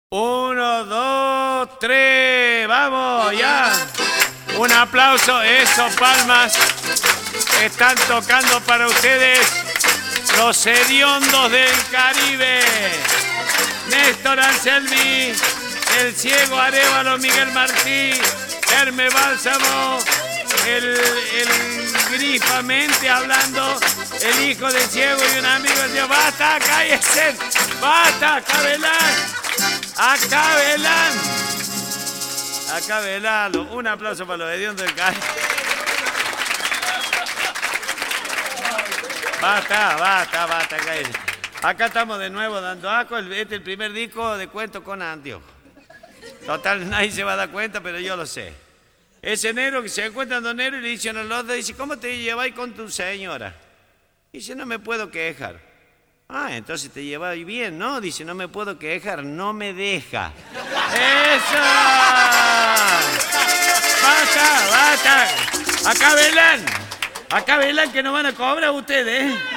Uno, dos, tres, vamos, ya. Un aplauso, eso, palmas. Están tocando para ustedes los hediondos del Caribe. Néstor Anselmi, el ciego Arévalo Miguel Martí, Herme Bálsamo, el grifamente hablando, el hijo del ciego y un amigo del ciego. ¡Basta, cállese! ¡Basta, Cabelán! ¡Acabelán! Acabelán. Un aplauso para los hediondos del Caribe. Basta, cállese. Acá estamos de nuevo dando asco. Este es el primer disco de cuentos con anteojos. Total, nadie se va a dar cuenta, pero yo lo sé. Ese negro que se encuentra dos negros y le dicen al otro, dice, ¿cómo te lleváis con tu señora? Dice, no me puedo quejar. Ah, entonces te lleváis bien, ¿no? Dice, no me puedo quejar, no me deja. ¡Eso! ¡Basta! Acabelán, que no van a cobrar ustedes, ¿eh?